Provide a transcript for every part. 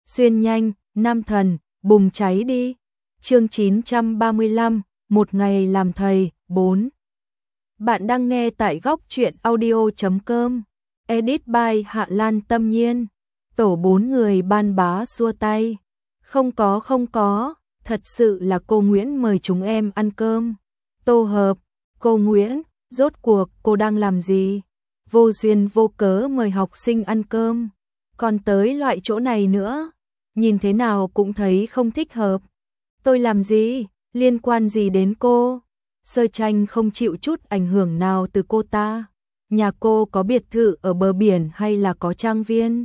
Xuyên nhanh, nam thần, bùng cháy đi. Chương 935, một ngày làm thầy, 4. Bạn đang nghe tại góc truyện audio.com. Edit by Hạ Lan Tâm Nhiên. Tổ 4 người ban bá xua tay. Không có, thật sự là cô Nguyễn mời chúng em ăn cơm. Tô Hợp, cô Nguyễn, rốt cuộc cô đang làm gì? Vô duyên vô cớ mời học sinh ăn cơm, còn tới loại chỗ này nữa, nhìn thế nào cũng thấy không thích hợp. Tôi làm gì, liên quan gì đến cô? Sơ Tranh không chịu chút ảnh hưởng nào từ cô ta. Nhà cô có biệt thự ở bờ biển hay là có trang viên?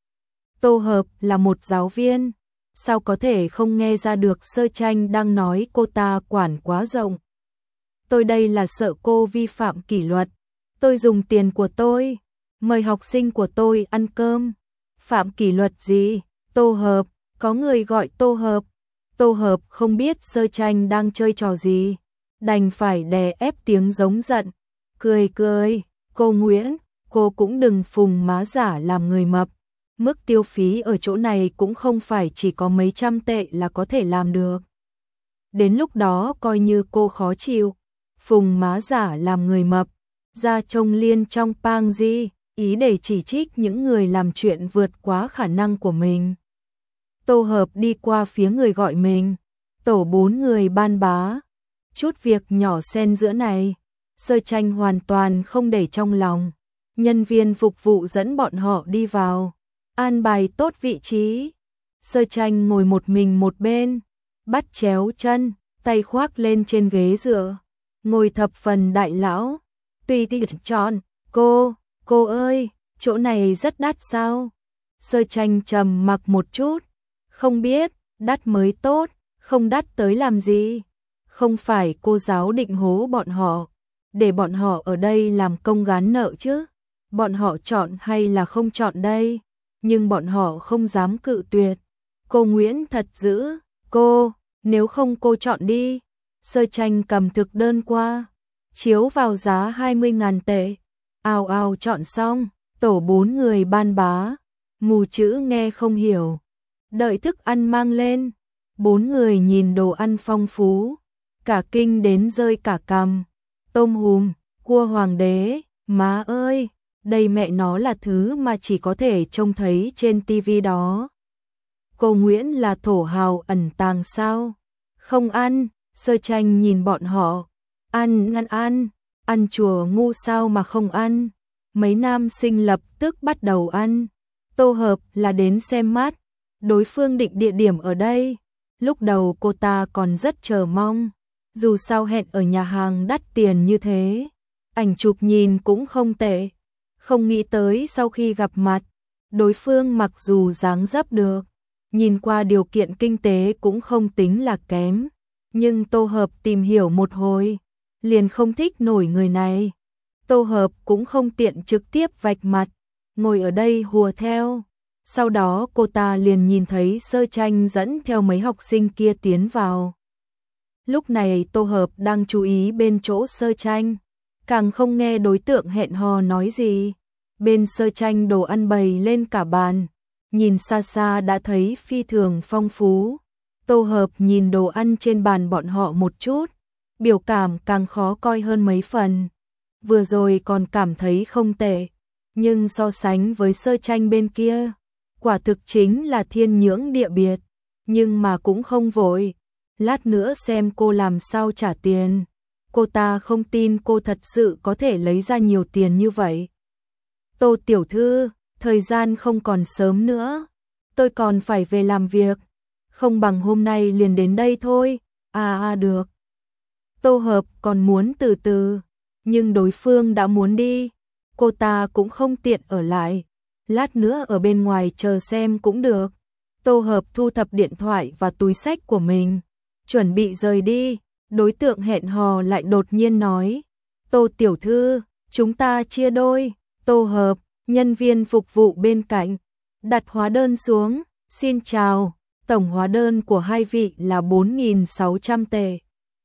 Tô Hợp là một giáo viên, sao có thể không nghe ra được Sơ Tranh đang nói cô ta quản quá rộng. Tôi đây là sợ cô vi phạm kỷ luật. Tôi dùng tiền của tôi, mời học sinh của tôi ăn cơm. Phạm kỷ luật gì? Tô Hợp, có người gọi Tô Hợp. Tô Hợp không biết Sơ Tranh đang chơi trò gì, đành phải đè ép tiếng giống giận. Cười, cô Nguyễn, cô cũng đừng phùng má giả làm người mập. Mức tiêu phí ở chỗ này cũng không phải chỉ có mấy trăm tệ là có thể làm được. Đến lúc đó coi như cô khó chịu, phùng má giả làm người mập, ra trông liên trong pang gì, ý để chỉ trích những người làm chuyện vượt quá khả năng của mình. Tô Hợp đi qua phía người gọi mình. Tổ 4 người ban bá. Chút việc nhỏ xen giữa này, Sơ Tranh hoàn toàn không để trong lòng. Nhân viên phục vụ dẫn bọn họ đi vào, an bài tốt vị trí. Sơ Tranh ngồi một mình một bên, bắt chéo chân, tay khoác lên trên ghế dựa, ngồi thập phần đại lão. Tùy tiện chọn, cô ơi, chỗ này rất đắt sao? Sơ Tranh trầm mặc một chút, không biết, đắt mới tốt, không đắt tới làm gì? Không phải cô giáo định hố bọn họ, để bọn họ ở đây làm công gán nợ chứ? Bọn họ chọn hay là không chọn đây? Nhưng bọn họ không dám cự tuyệt. Cô Nguyễn thật dữ, nếu không cô chọn đi. Sơ Tranh cầm thực đơn qua, chiếu vào giá 20.000 tệ. Ào chọn xong, tổ 4 người ban bá, mù chữ nghe không hiểu. Đợi thức ăn mang lên, 4 người nhìn đồ ăn phong phú, cả kinh đến rơi cả cằm. Tôm hùm, cua hoàng đế, má ơi, đây mẹ nó là thứ mà chỉ có thể trông thấy trên tivi đó. Cô Nguyễn là thổ hào ẩn tàng sao? Không ăn. Sơ Tranh nhìn bọn họ. Ăn chùa ngu sao mà không ăn. Mấy nam sinh lập tức bắt đầu ăn. Tô Hợp là đến xem mắt, đối phương định địa điểm ở đây. Lúc đầu cô ta còn rất chờ mong, dù sao hẹn ở nhà hàng đắt tiền như thế, ảnh chụp nhìn cũng không tệ. Không nghĩ tới sau khi gặp mặt, đối phương mặc dù dáng dấp được, nhìn qua điều kiện kinh tế cũng không tính là kém, nhưng Tô Hợp tìm hiểu một hồi, liền không thích nổi người này. Tô Hợp cũng không tiện trực tiếp vạch mặt, ngồi ở đây hùa theo. Sau đó cô ta liền nhìn thấy Sơ Tranh dẫn theo mấy học sinh kia tiến vào. Lúc này Tô Hợp đang chú ý bên chỗ Sơ Tranh, càng không nghe đối tượng hẹn hò nói gì. Bên Sơ Tranh đồ ăn bày lên cả bàn, nhìn xa xa đã thấy phi thường phong phú. Tô Hợp nhìn đồ ăn trên bàn bọn họ một chút, biểu cảm càng khó coi hơn mấy phần. Vừa rồi còn cảm thấy không tệ, nhưng so sánh với Sơ Tranh bên kia, quả thực chính là thiên nhưỡng địa biệt. Nhưng mà cũng không vội, lát nữa xem cô làm sao trả tiền. Cô ta không tin cô thật sự có thể lấy ra nhiều tiền như vậy. Tô tiểu thư, thời gian không còn sớm nữa, tôi còn phải về làm việc, không bằng hôm nay liền đến đây thôi. Được. Tô Hợp còn muốn từ từ, nhưng đối phương đã muốn đi, cô ta cũng không tiện ở lại, lát nữa ở bên ngoài chờ xem cũng được. Tô Hợp thu thập điện thoại và túi xách của mình, chuẩn bị rời đi. Đối tượng hẹn hò lại đột nhiên nói, Tô tiểu thư, chúng ta chia đôi. Tô Hợp, nhân viên phục vụ bên cạnh, đặt hóa đơn xuống. Xin chào, tổng hóa đơn của hai vị là 4.600 tệ.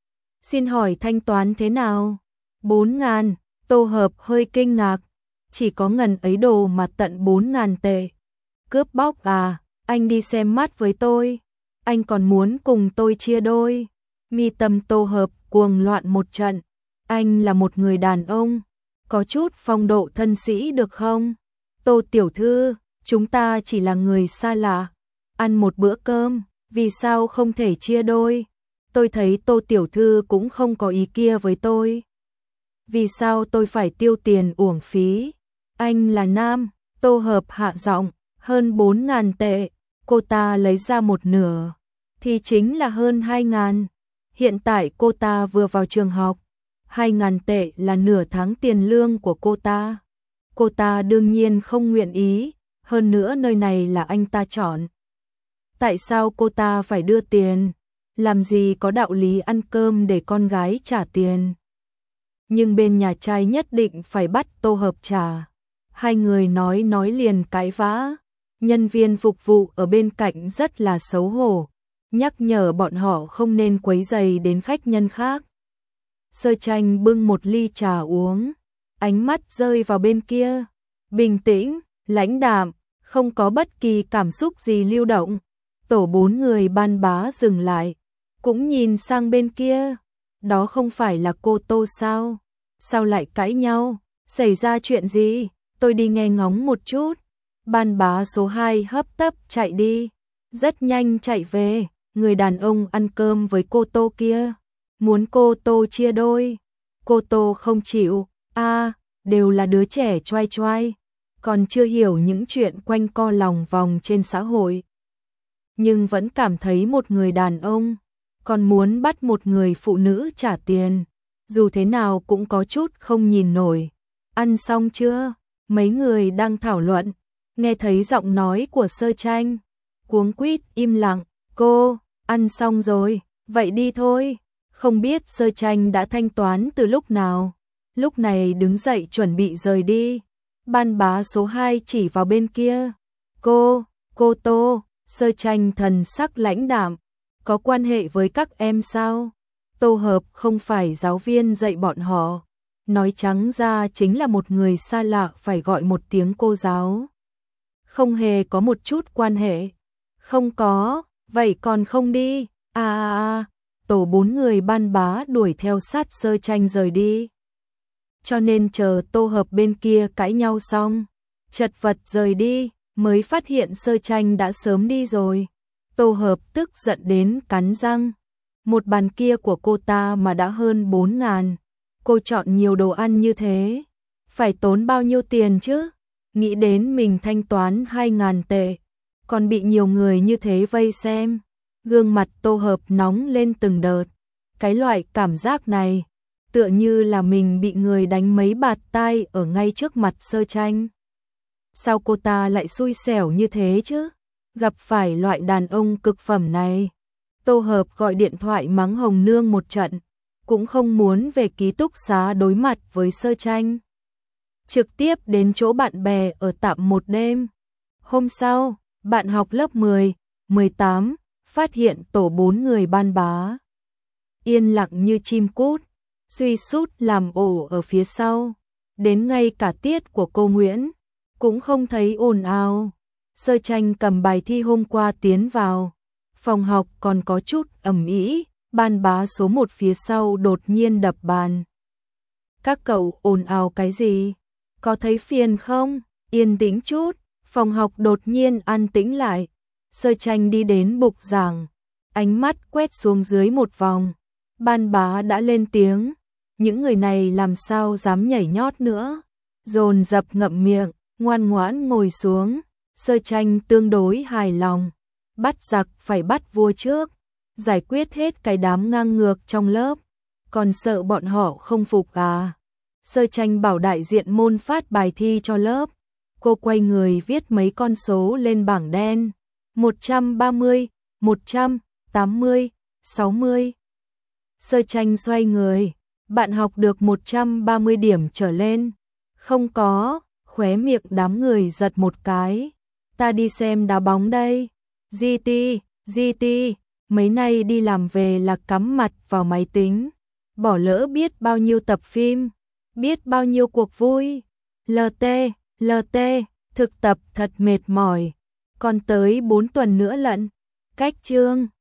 Xin hỏi thanh toán thế nào? 4.000. Tô Hợp hơi kinh ngạc, chỉ có ngần ấy đồ mà tận 4.000 tệ. Cướp bóc à? Anh đi xem mắt với tôi. Anh còn muốn cùng tôi chia đôi. Mi tâm Tô Hợp cuồng loạn một trận. Anh là một người đàn ông, có chút phong độ thân sĩ được không? Tô tiểu thư, chúng ta chỉ là người xa lạ, ăn một bữa cơm, vì sao không thể chia đôi? Tôi thấy Tô tiểu thư cũng không có ý kia với tôi. Vì sao tôi phải tiêu tiền uổng phí? Anh là nam. Tô Hợp hạ giọng, hơn 4.000 tệ, cô ta lấy ra một nửa, thì chính là hơn 2.000. Hiện tại cô ta vừa vào trường học, 2.000 tệ là nửa tháng tiền lương của cô ta. Cô ta đương nhiên không nguyện ý, hơn nữa nơi này là anh ta chọn. Tại sao cô ta phải đưa tiền? Làm gì có đạo lý ăn cơm để con gái trả tiền? Nhưng bên nhà trai nhất định phải bắt Tô Hợp trả. Hai người nói liền cãi vã. Nhân viên phục vụ ở bên cạnh rất là xấu hổ, nhắc nhở bọn họ không nên quấy rầy đến khách nhân khác. Sơ Tranh bưng một ly trà uống, ánh mắt rơi vào bên kia, bình tĩnh, lãnh đạm, không có bất kỳ cảm xúc gì lưu động. Tổ 4 người Ban Bá dừng lại, cũng nhìn sang bên kia. Đó không phải là cô Tô sao? Sao lại cãi nhau? Xảy ra chuyện gì? Tôi đi nghe ngóng một chút. Ban Bá số 2 hấp tấp chạy đi, rất nhanh chạy về. Người đàn ông ăn cơm với cô Tô kia, muốn cô Tô chia đôi. Cô Tô không chịu. Đều là đứa trẻ choai choai, còn chưa hiểu những chuyện quanh co lòng vòng trên xã hội, nhưng vẫn cảm thấy một người đàn ông còn muốn bắt một người phụ nữ trả tiền, dù thế nào cũng có chút không nhìn nổi. Ăn xong chưa? Mấy người đang thảo luận, nghe thấy giọng nói của Sơ Tranh, cuống quýt im lặng. Cô, ăn xong rồi, vậy đi thôi. Không biết Sơ Tranh đã thanh toán từ lúc nào, lúc này đứng dậy chuẩn bị rời đi. Ban Bá số 2 chỉ vào bên kia. Cô Tô. Sơ Tranh thần sắc lãnh đạm, có quan hệ với các em sao? Tô Hợp không phải giáo viên dạy bọn họ, nói trắng ra chính là một người xa lạ phải gọi một tiếng cô giáo. Không hề có một chút quan hệ. Không có, vậy còn không đi. Tổ 4 người Ban Bá đuổi theo sát Sơ Tranh rời đi. Cho nên chờ Tô Hợp bên kia cãi nhau xong, chật vật rời đi, mới phát hiện Sơ Tranh đã sớm đi rồi. Tô Hợp tức giận đến cắn răng. Một bàn kia của cô ta mà đã hơn 4.000. Cô chọn nhiều đồ ăn như thế, phải tốn bao nhiêu tiền chứ? Nghĩ đến mình thanh toán 2.000 tệ, còn bị nhiều người như thế vây xem. Gương mặt Tô Hợp nóng lên từng đợt. Cái loại cảm giác này, tựa như là mình bị người đánh mấy bạt tai ở ngay trước mặt Sơ Tranh. Sao cô ta lại xui xẻo như thế chứ? Gặp phải loại đàn ông cực phẩm này. Tô Hợp gọi điện thoại mắng Hồng Nương một trận, cũng không muốn về ký túc xá đối mặt với Sơ Tranh. Trực tiếp đến chỗ bạn bè ở tạm một đêm. Hôm sau, bạn học lớp 10, 18, phát hiện tổ 4 người Ban Bá yên lặng như chim cút, suy sút làm ổ ở phía sau. Đến ngay cả tiết của cô Nguyễn cũng không thấy ồn ào. Sơ Tranh cầm bài thi hôm qua tiến vào. Phòng học còn có chút ầm ĩ, Ban Bá số 1 phía sau đột nhiên đập bàn. Các cậu ồn ào cái gì? Có thấy phiền không? Yên tĩnh chút. Phòng học đột nhiên an tĩnh lại. Sơ Tranh đi đến bục giảng, ánh mắt quét xuống dưới một vòng. Ban Bá đã lên tiếng. Những người này làm sao dám nhảy nhót nữa? Dồn dập ngậm miệng, ngoan ngoãn ngồi xuống. Sơ Tranh tương đối hài lòng. Bắt giặc phải bắt vua trước, giải quyết hết cái đám ngang ngược trong lớp, còn sợ bọn họ không phục à? Sơ Tranh bảo đại diện môn phát bài thi cho lớp. Cô quay người viết mấy con số lên bảng đen. 130, 180, 60. Sơ Tranh xoay người. Bạn học được 130 điểm trở lên. Không có. Khóe miệng đám người giật một cái. Ta đi xem đá bóng đây. GT, mấy nay đi làm về là cắm mặt vào máy tính, bỏ lỡ biết bao nhiêu tập phim, biết bao nhiêu cuộc vui. LT, thực tập thật mệt mỏi. Còn tới 4 tuần nữa lận. Cách chương